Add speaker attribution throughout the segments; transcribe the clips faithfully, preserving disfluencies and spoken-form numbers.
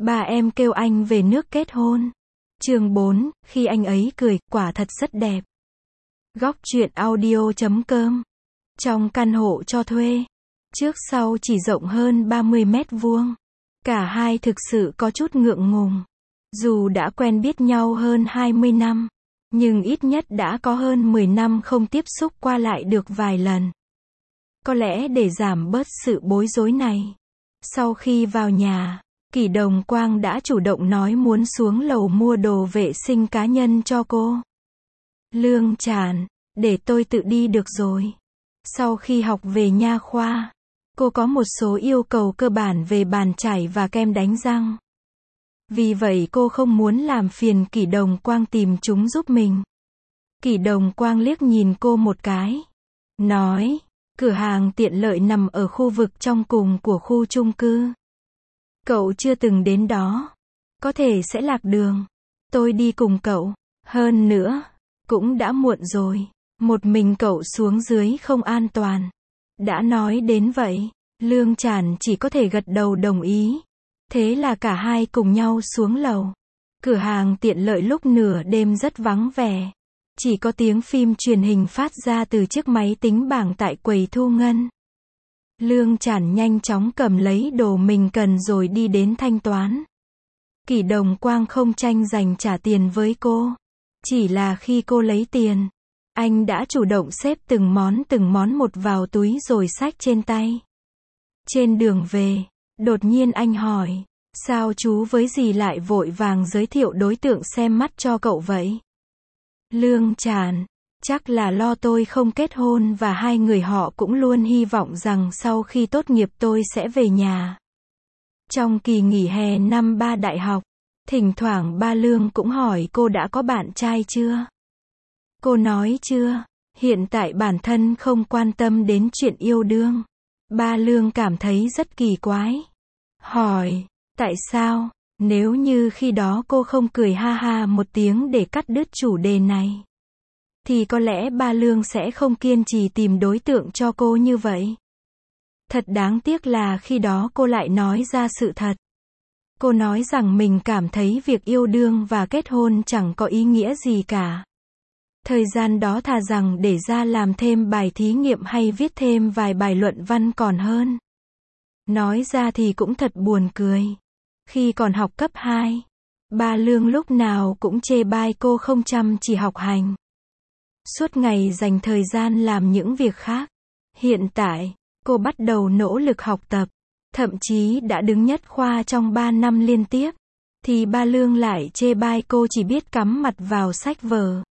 Speaker 1: Ba em kêu anh về nước kết hôn. Chương bốn, khi anh ấy cười, quả thật rất đẹp. Góc truyện audio chấm com. Trong căn hộ cho thuê, trước sau chỉ rộng hơn ba mươi mét vuông. Cả hai thực sự có chút ngượng ngùng. Dù đã quen biết nhau hơn hai mươi năm, nhưng ít nhất đã có hơn mười năm không tiếp xúc qua lại được vài lần. Có lẽ để giảm bớt sự bối rối này, sau khi vào nhà, Kỷ Đồng Quang đã chủ động nói muốn xuống lầu mua đồ vệ sinh cá nhân cho cô. Lương Tràn, để tôi tự đi được rồi. Sau khi học về nha khoa, cô có một số yêu cầu cơ bản về bàn chải và kem đánh răng. Vì vậy cô không muốn làm phiền Kỷ Đồng Quang tìm chúng giúp mình. Kỷ Đồng Quang liếc nhìn cô một cái, nói, cửa hàng tiện lợi nằm ở khu vực trong cùng của khu chung cư. Cậu chưa từng đến đó, có thể sẽ lạc đường. Tôi đi cùng cậu. Hơn nữa, cũng đã muộn rồi, một mình cậu xuống dưới không an toàn. Đã nói đến vậy, Lương Tràn chỉ có thể gật đầu đồng ý. Thế là cả hai cùng nhau xuống lầu. Cửa hàng tiện lợi lúc nửa đêm rất vắng vẻ. Chỉ có tiếng phim truyền hình phát ra từ chiếc máy tính bảng tại quầy thu ngân. Lương Tràn nhanh chóng cầm lấy đồ mình cần rồi đi đến thanh toán. Kỷ Đồng Quang không tranh giành trả tiền với cô. Chỉ là khi cô lấy tiền, anh đã chủ động xếp từng món từng món một vào túi rồi xách trên tay. Trên đường về, đột nhiên anh hỏi, sao chú với dì lại vội vàng giới thiệu đối tượng xem mắt cho cậu vậy? Lương Tràn, chắc là lo tôi không kết hôn và hai người họ cũng luôn hy vọng rằng sau khi tốt nghiệp tôi sẽ về nhà. Trong kỳ nghỉ hè năm ba đại học, thỉnh thoảng ba Lương cũng hỏi cô đã có bạn trai chưa? Cô nói chưa, hiện tại bản thân không quan tâm đến chuyện yêu đương. Ba Lương cảm thấy rất kỳ quái. Hỏi, tại sao? Nếu như khi đó cô không cười ha ha một tiếng để cắt đứt chủ đề này, thì có lẽ ba Lương sẽ không kiên trì tìm đối tượng cho cô như vậy. Thật đáng tiếc là khi đó cô lại nói ra sự thật. Cô nói rằng mình cảm thấy việc yêu đương và kết hôn chẳng có ý nghĩa gì cả. Thời gian đó thà rằng để ra làm thêm bài thí nghiệm hay viết thêm vài bài luận văn còn hơn. Nói ra thì cũng thật buồn cười. Khi còn học cấp hai, ba Lương lúc nào cũng chê bai cô không chăm chỉ học hành. Suốt ngày dành thời gian làm những việc khác. Hiện tại, cô bắt đầu nỗ lực học tập, thậm chí đã đứng nhất khoa trong ba năm liên tiếp, thì ba Lương lại chê bai cô chỉ biết cắm mặt vào sách vở,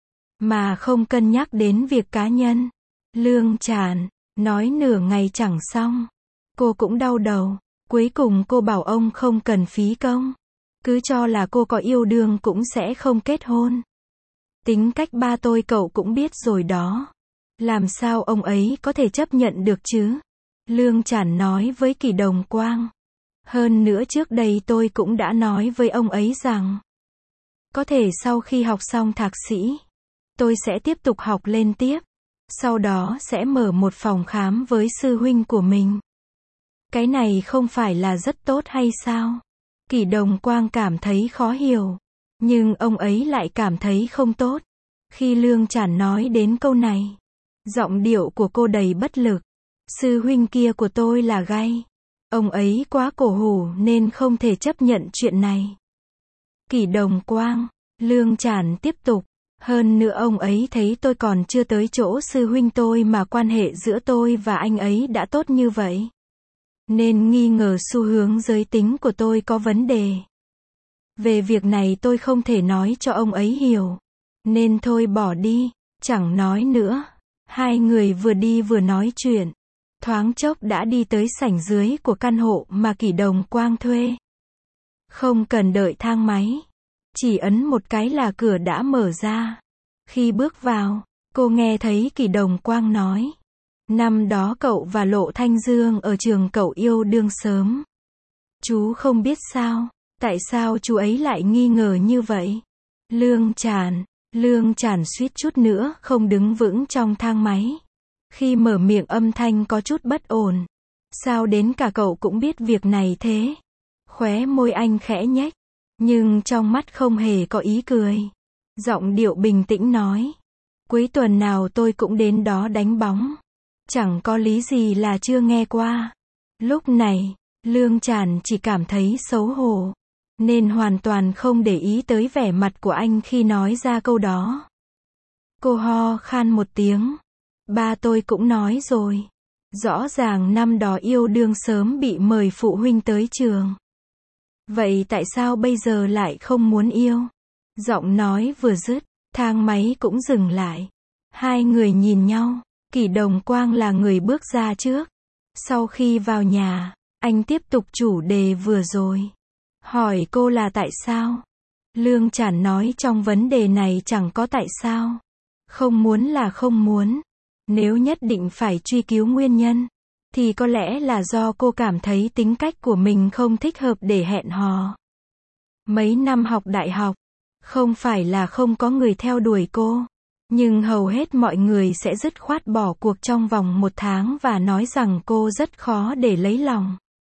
Speaker 1: mà không cân nhắc đến việc cá nhân. Lương Tràn, nói nửa ngày chẳng xong. Cô cũng đau đầu. Cuối cùng cô bảo ông không cần phí công. Cứ cho là cô có yêu đương cũng sẽ không kết hôn. Tính cách ba tôi cậu cũng biết rồi đó. Làm sao ông ấy có thể chấp nhận được chứ? Lương Tràn nói với Kỷ Đồng Quang. Hơn nữa trước đây tôi cũng đã nói với ông ấy rằng, có thể sau khi học xong thạc sĩ, tôi sẽ tiếp tục học lên tiếp. Sau đó sẽ mở một phòng khám với sư huynh của mình. Cái này không phải là rất tốt hay sao? Kỷ Đồng Quang cảm thấy khó hiểu. Nhưng ông ấy lại cảm thấy không tốt. Khi Lương Tràn nói đến câu này, giọng điệu của cô đầy bất lực. Sư huynh kia của tôi là gay. Ông ấy quá cổ hủ nên không thể chấp nhận chuyện này. Kỷ Đồng Quang, Lương Tràn tiếp tục. Hơn nữa ông ấy thấy tôi còn chưa tới chỗ sư huynh tôi mà quan hệ giữa tôi và anh ấy đã tốt như vậy. Nên nghi ngờ xu hướng giới tính của tôi có vấn đề. Về việc này tôi không thể nói cho ông ấy hiểu. Nên thôi bỏ đi, chẳng nói nữa. Hai người vừa đi vừa nói chuyện. Thoáng chốc đã đi tới sảnh dưới của căn hộ mà Kỷ Đồng Quang thuê. Không cần đợi thang máy. Chỉ ấn một cái là cửa đã mở ra. Khi bước vào, cô nghe thấy Kỷ Đồng Quang nói. Năm đó cậu và Lộ Thanh Dương ở trường cậu yêu đương sớm. Chú không biết sao, tại sao chú ấy lại nghi ngờ như vậy? Lương Tràn, Lương Tràn suýt chút nữa không đứng vững trong thang máy. Khi mở miệng âm thanh có chút bất ổn. Sao đến cả cậu cũng biết việc này thế? Khóe môi anh khẽ nhếch, nhưng trong mắt không hề có ý cười. Giọng điệu bình tĩnh nói. Cuối tuần nào tôi cũng đến đó đánh bóng. Chẳng có lý gì là chưa nghe qua. Lúc này, Lương Tràn chỉ cảm thấy xấu hổ, nên hoàn toàn không để ý tới vẻ mặt của anh khi nói ra câu đó. Cô ho khan một tiếng. Ba tôi cũng nói rồi. Rõ ràng năm đó yêu đương sớm bị mời phụ huynh tới trường. Vậy tại sao bây giờ lại không muốn yêu? Giọng nói vừa dứt, thang máy cũng dừng lại. Hai người nhìn nhau. Kỷ Đồng Quang là người bước ra trước. Sau khi vào nhà, anh tiếp tục chủ đề vừa rồi. Hỏi cô là tại sao? Lương Tràn nói trong vấn đề này chẳng có tại sao. Không muốn là không muốn. Nếu nhất định phải truy cứu nguyên nhân, thì có lẽ là do cô cảm thấy tính cách của mình không thích hợp để hẹn hò. Mấy năm học đại học, không phải là không có người theo đuổi cô, nhưng hầu hết mọi người sẽ dứt khoát bỏ cuộc trong vòng một tháng và nói rằng cô rất khó để lấy lòng.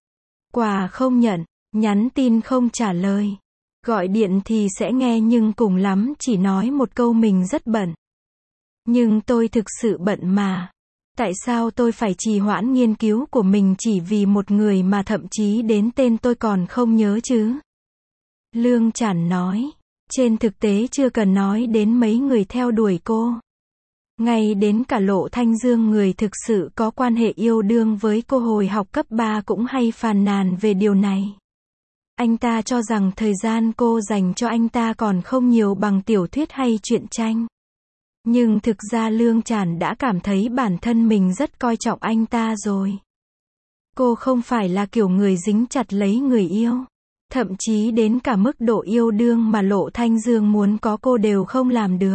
Speaker 1: Quà không nhận, nhắn tin không trả lời, gọi điện thì sẽ nghe nhưng cùng lắm chỉ nói một câu mình rất bận. Nhưng tôi thực sự bận mà. Tại sao tôi phải trì hoãn nghiên cứu của mình chỉ vì một người mà thậm chí đến tên tôi còn không nhớ chứ? Lương Tràn nói. Trên thực tế chưa cần nói đến mấy người theo đuổi cô. Ngay đến cả Lộ Thanh Dương, người thực sự có quan hệ yêu đương với cô hồi học cấp ba, cũng hay phàn nàn về điều này. Anh ta cho rằng thời gian cô dành cho anh ta còn không nhiều bằng tiểu thuyết hay truyện tranh. Nhưng thực ra Lương Tràn đã cảm thấy bản thân mình rất coi trọng anh ta rồi. Cô không phải là kiểu người dính chặt lấy người yêu. Thậm chí đến cả mức độ yêu đương mà Lộ Thanh Dương muốn có cô đều không làm được.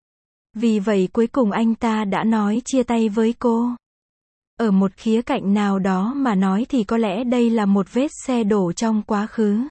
Speaker 1: Vì vậy cuối cùng anh ta đã nói chia tay với cô. Ở một khía cạnh nào đó mà nói thì có lẽ đây là một vết xe đổ trong quá khứ.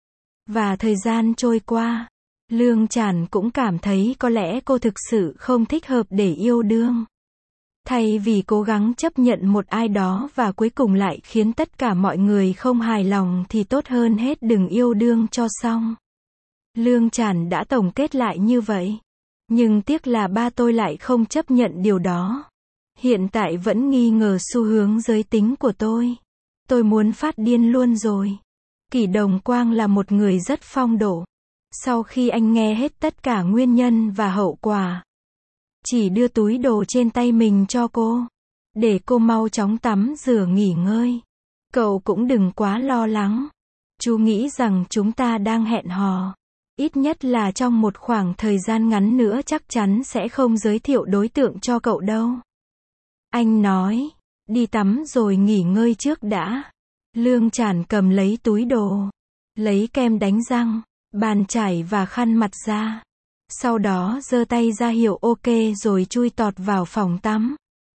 Speaker 1: Và thời gian trôi qua, Lương Tràn cũng cảm thấy có lẽ cô thực sự không thích hợp để yêu đương. Thay vì cố gắng chấp nhận một ai đó và cuối cùng lại khiến tất cả mọi người không hài lòng thì tốt hơn hết đừng yêu đương cho xong. Lương Tràn đã tổng kết lại như vậy. Nhưng tiếc là ba tôi lại không chấp nhận điều đó. Hiện tại vẫn nghi ngờ xu hướng giới tính của tôi. Tôi muốn phát điên luôn rồi. Kỷ Đồng Quang là một người rất phong độ. Sau khi anh nghe hết tất cả nguyên nhân và hậu quả, chỉ đưa túi đồ trên tay mình cho cô, để cô mau chóng tắm rửa nghỉ ngơi. Cậu cũng đừng quá lo lắng. Chú nghĩ rằng chúng ta đang hẹn hò. Ít nhất là trong một khoảng thời gian ngắn nữa chắc chắn sẽ không giới thiệu đối tượng cho cậu đâu. Anh nói, đi tắm rồi nghỉ ngơi trước đã. Lương Tràn cầm lấy túi đồ, lấy kem đánh răng, bàn chải và khăn mặt ra. Sau đó giơ tay ra hiệu ok rồi chui tọt vào phòng tắm.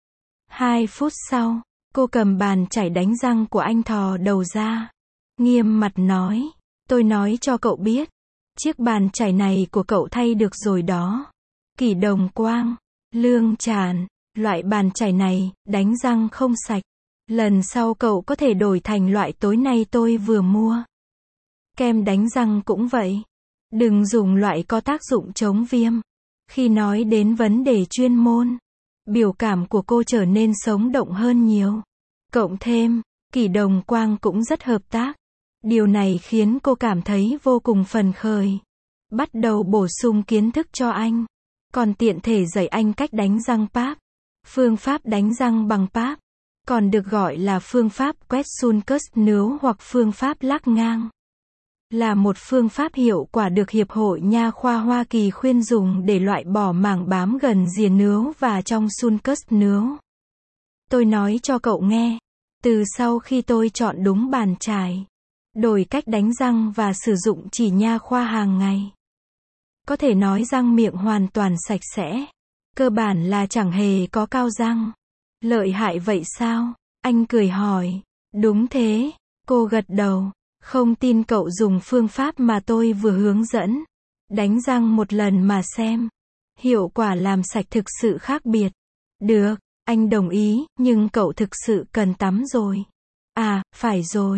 Speaker 1: Hai phút sau, cô cầm bàn chải đánh răng của anh thò đầu ra. Nghiêm mặt nói, tôi nói cho cậu biết, chiếc bàn chải này của cậu thay được rồi đó. Kỷ Đồng Quang, Lương Tràn, loại bàn chải này, đánh răng không sạch. Lần sau cậu có thể đổi thành loại tối nay tôi vừa mua. Kem đánh răng cũng vậy. Đừng dùng loại có tác dụng chống viêm. Khi nói đến vấn đề chuyên môn, biểu cảm của cô trở nên sống động hơn nhiều. Cộng thêm, Kỷ Đồng Quang cũng rất hợp tác. Điều này khiến cô cảm thấy vô cùng phấn khởi. Bắt đầu bổ sung kiến thức cho anh. Còn tiện thể dạy anh cách đánh răng páp. Phương pháp đánh răng bằng páp. Còn được gọi là phương pháp quét sun cus nướu hoặc phương pháp lắc ngang. Là một phương pháp hiệu quả được Hiệp hội Nha khoa Hoa Kỳ khuyên dùng để loại bỏ mảng bám gần rìa nướu và trong sun cus nướu. Tôi nói cho cậu nghe, từ sau khi tôi chọn đúng bàn chải, đổi cách đánh răng và sử dụng chỉ nha khoa hàng ngày, có thể nói răng miệng hoàn toàn sạch sẽ. Cơ bản là chẳng hề có cao răng. Lợi hại vậy sao? Anh cười hỏi. Đúng thế. Cô gật đầu. Không tin cậu dùng phương pháp mà tôi vừa hướng dẫn. Đánh răng một lần mà xem. Hiệu quả làm sạch thực sự khác biệt. Được, anh đồng ý, nhưng cậu thực sự cần tắm rồi. À, phải rồi.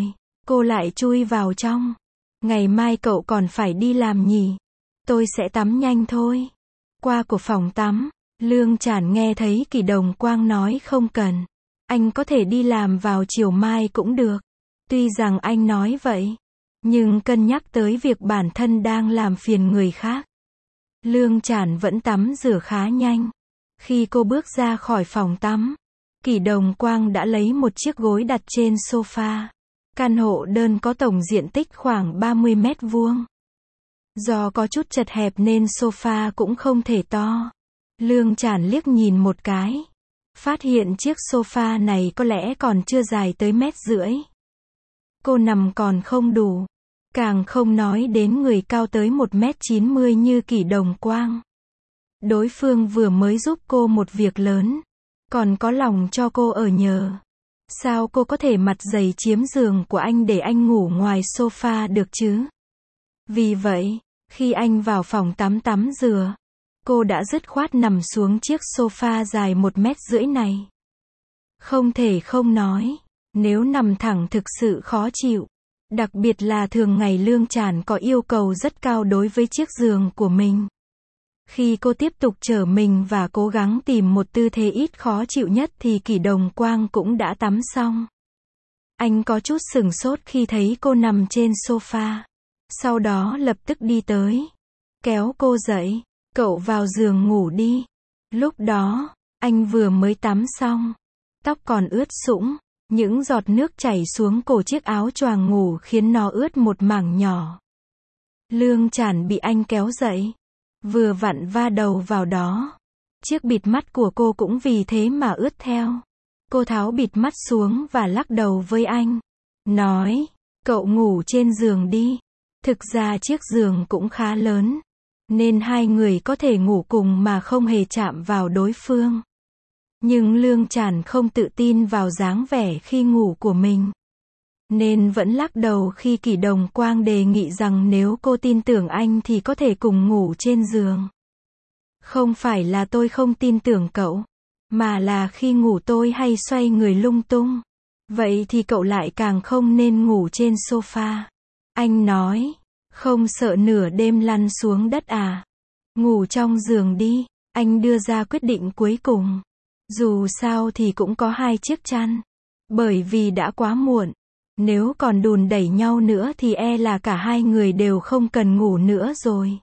Speaker 1: Cô lại chui vào trong. Ngày mai cậu còn phải đi làm nhỉ? Tôi sẽ tắm nhanh thôi. Qua của phòng tắm, Lương Chản nghe thấy Kỷ Đồng Quang nói không cần. Anh có thể đi làm vào chiều mai cũng được. Tuy rằng anh nói vậy, nhưng cân nhắc tới việc bản thân đang làm phiền người khác. Lương Chản vẫn tắm rửa khá nhanh. Khi cô bước ra khỏi phòng tắm, Kỷ Đồng Quang đã lấy một chiếc gối đặt trên sofa. Căn hộ đơn có tổng diện tích khoảng ba mươi mét vuông. Do có chút chật hẹp nên sofa cũng không thể to. Lương Chản liếc nhìn một cái. Phát hiện chiếc sofa này có lẽ còn chưa dài tới mét rưỡi. Cô nằm còn không đủ. Càng không nói đến người cao tới một mét chín mươi như Kỷ Đồng Quang. Đối phương vừa mới giúp cô một việc lớn. Còn có lòng cho cô ở nhờ. Sao cô có thể mặt dày chiếm giường của anh để anh ngủ ngoài sofa được chứ? Vì vậy, khi anh vào phòng tắm tắm rửa, cô đã dứt khoát nằm xuống chiếc sofa dài một mét rưỡi này. Không thể không nói, nếu nằm thẳng thực sự khó chịu. Đặc biệt là thường ngày Lương Chản có yêu cầu rất cao đối với chiếc giường của mình. Khi cô tiếp tục trở mình và cố gắng tìm một tư thế ít khó chịu nhất thì Kỷ Đồng Quang cũng đã tắm xong. Anh có chút sửng sốt khi thấy cô nằm trên sofa. Sau đó lập tức đi tới. Kéo cô dậy. Cậu vào giường ngủ đi. Lúc đó, anh vừa mới tắm xong. Tóc còn ướt sũng. Những giọt nước chảy xuống cổ chiếc áo choàng ngủ khiến nó ướt một mảng nhỏ. Lương Chản bị anh kéo dậy. Vừa vặn va đầu vào đó. Chiếc bịt mắt của cô cũng vì thế mà ướt theo. Cô tháo bịt mắt xuống và lắc đầu với anh. Nói, cậu ngủ trên giường đi. Thực ra chiếc giường cũng khá lớn. Nên hai người có thể ngủ cùng mà không hề chạm vào đối phương. Nhưng Lương Chản không tự tin vào dáng vẻ khi ngủ của mình. Nên vẫn lắc đầu khi Kỷ Đồng Quang đề nghị rằng nếu cô tin tưởng anh thì có thể cùng ngủ trên giường. Không phải là tôi không tin tưởng cậu, mà là khi ngủ tôi hay xoay người lung tung. Vậy thì cậu lại càng không nên ngủ trên sofa. Anh nói, không sợ nửa đêm lăn xuống đất à? Ngủ trong giường đi. Anh đưa ra quyết định cuối cùng. Dù sao thì cũng có hai chiếc chăn. Bởi vì đã quá muộn. Nếu còn đùn đẩy nhau nữa thì e là cả hai người đều không cần ngủ nữa rồi.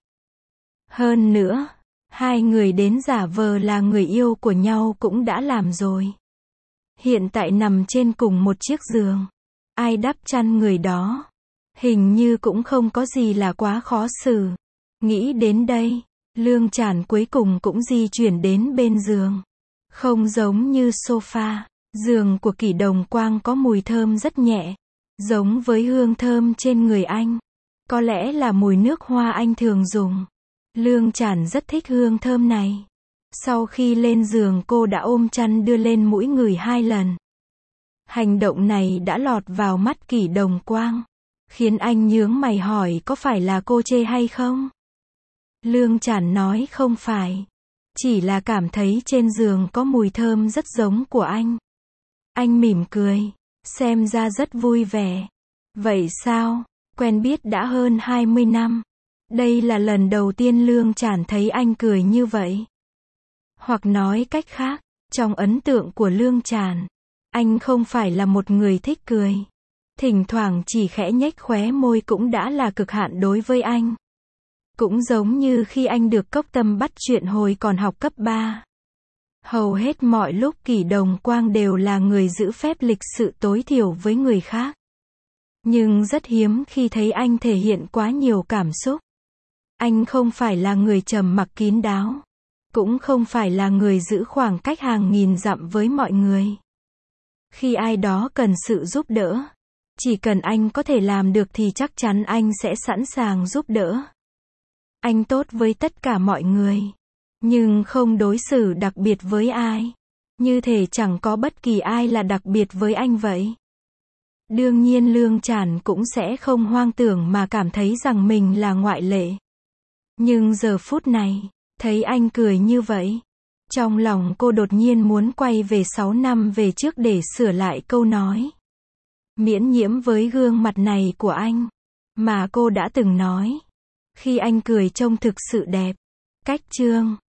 Speaker 1: Hơn nữa, hai người đến giả vờ là người yêu của nhau cũng đã làm rồi. Hiện tại nằm trên cùng một chiếc giường. Ai đắp chăn người đó. Hình như cũng không có gì là quá khó xử. Nghĩ đến đây, Lương Chản cuối cùng cũng di chuyển đến bên giường. Không giống như sofa, giường của Kỷ Đồng Quang có mùi thơm rất nhẹ. Giống với hương thơm trên người anh. Có lẽ là mùi nước hoa anh thường dùng. Lương Chản rất thích hương thơm này. Sau khi lên giường cô đã ôm chăn đưa lên mũi người hai lần. Hành động này đã lọt vào mắt Kỷ Đồng Quang. Khiến anh nhướng mày hỏi có phải là cô chê hay không? Lương Chản nói không phải. Chỉ là cảm thấy trên giường có mùi thơm rất giống của anh. Anh mỉm cười. Xem ra rất vui vẻ. Vậy sao? Quen biết đã hơn hai mươi năm. Đây là lần đầu tiên Lương Chản thấy anh cười như vậy. Hoặc nói cách khác, trong ấn tượng của Lương Chản, anh không phải là một người thích cười. Thỉnh thoảng chỉ khẽ nhếch khóe môi cũng đã là cực hạn đối với anh. Cũng giống như khi anh được Cốc Tâm bắt chuyện hồi còn học cấp ba. Hầu hết mọi lúc Kỷ Đồng Quang đều là người giữ phép lịch sự tối thiểu với người khác. Nhưng rất hiếm khi thấy anh thể hiện quá nhiều cảm xúc. Anh không phải là người trầm mặc kín đáo. Cũng không phải là người giữ khoảng cách hàng nghìn dặm với mọi người. Khi ai đó cần sự giúp đỡ, chỉ cần anh có thể làm được thì chắc chắn anh sẽ sẵn sàng giúp đỡ. Anh tốt với tất cả mọi người. Nhưng không đối xử đặc biệt với ai. Như thể chẳng có bất kỳ ai là đặc biệt với anh vậy. Đương nhiên Lương Chản cũng sẽ không hoang tưởng mà cảm thấy rằng mình là ngoại lệ. Nhưng giờ phút này, thấy anh cười như vậy. Trong lòng cô đột nhiên muốn quay về sáu năm về trước để sửa lại câu nói. miễn nhiễm với gương mặt này của anh. Mà cô đã từng nói. Khi anh cười trông thực sự đẹp. Cách chương